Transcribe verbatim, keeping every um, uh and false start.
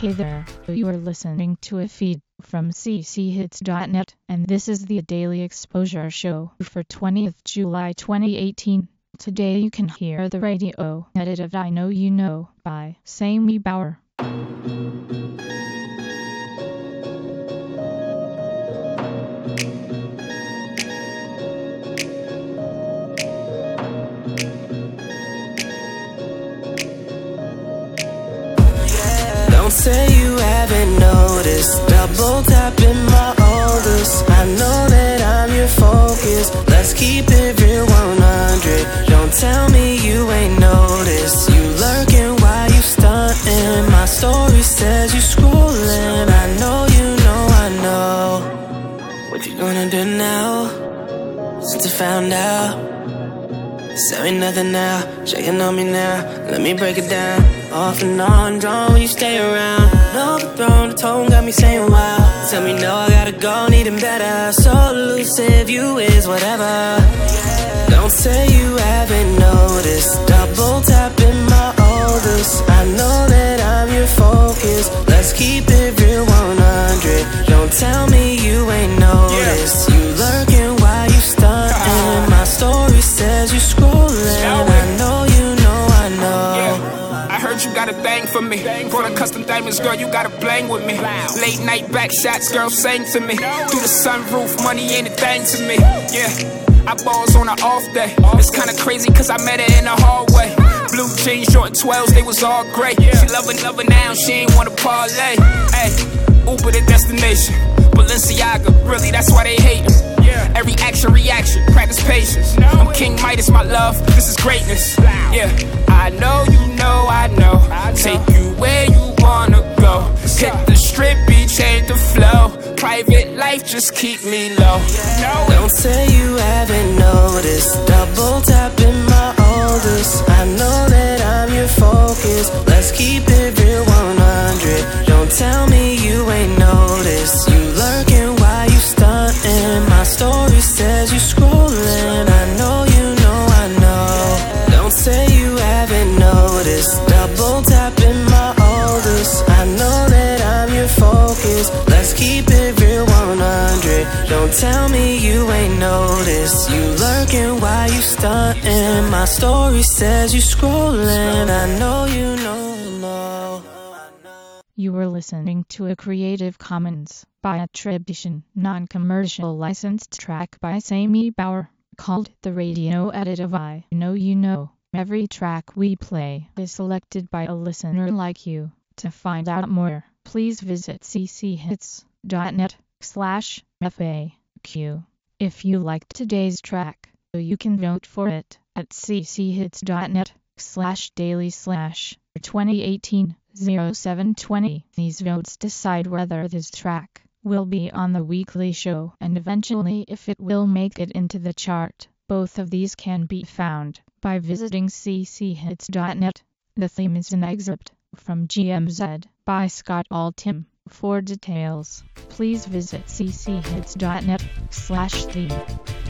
Hey there, you are listening to a feed from c c hits dot net, and this is the Daily Exposure Show for twentieth of July twenty eighteen. Today you can hear the radio edit of I Know You Know by Sammy Bauer. Don't say you haven't noticed. Double tapping my oldest. I know that I'm your focus. Let's keep it real one hundred. Don't tell me you ain't noticed. You lurking while you stunting. My story says you scrolling. I know you know I know. What you gonna do now? Since I found out, say me nothing now, shaking on me now. Let me break it down. Off and on, drawn when you stay around. No throne, the tone got me saying wow. Tell me no, I gotta go, needing better. So elusive, you is whatever. Don't say you haven't noticed. Double tapping my oldest. I know that I'm your focus. Let's keep it real one hundred. Don't tell me you ain't noticed. You lurking while you stunting. My story says you scrolling. I know you know I know. I heard you got a thing for me. Brought a custom diamonds, girl, you gotta bling with me. Late night back shots, girl, sang to me. Through the sunroof, money ain't a thing to me. Yeah, I balls on an off day. It's kinda crazy cause I met her in the hallway. Blue jeans, Jordan twelves, they was all gray. She loving, loving now, she ain't wanna parlay. Ay, Uber the destination. Balenciaga, really, that's why they hatin'. Every action, reaction, practice patience. I'm King Midas, my love, this is greatness. Yeah, I know you know, I know. Take you where you wanna go. Hit the strip, be change the flow. Private life, just keep me low. Don't say you haven't noticed. Double tapping my oldest. I know that I'm your focus. Let's keep it real one hundred. Don't tell me you ain't noticed. You lurking while you stunting. My story says you scrolling. I know you know I know. Don't say you haven't noticed. Double tapping my oldest. I know that I'm your focus. Let's keep it real one hundred. Don't tell me you ain't noticed. You lurking while you stunting. My story says you scrolling. I know you know I know. You were listening to a Creative Commons by attribution, non-commercial licensed track by Sammy Bauer, called The Radio Edit of I Know You Know. Every track we play is selected by a listener like you. To find out more, please visit c c hits dot net slash F A Q. If you liked today's track, you can vote for it at c c hits dot net slash daily slash twenty eighteen oh seven twenty. These votes decide whether this track will be on the weekly show and eventually if it will make it into the chart. Both of these can be found by visiting c c hits dot net. The theme is an excerpt from G M Z by Scott Altham. For details, please visit c c hits dot net slash theme.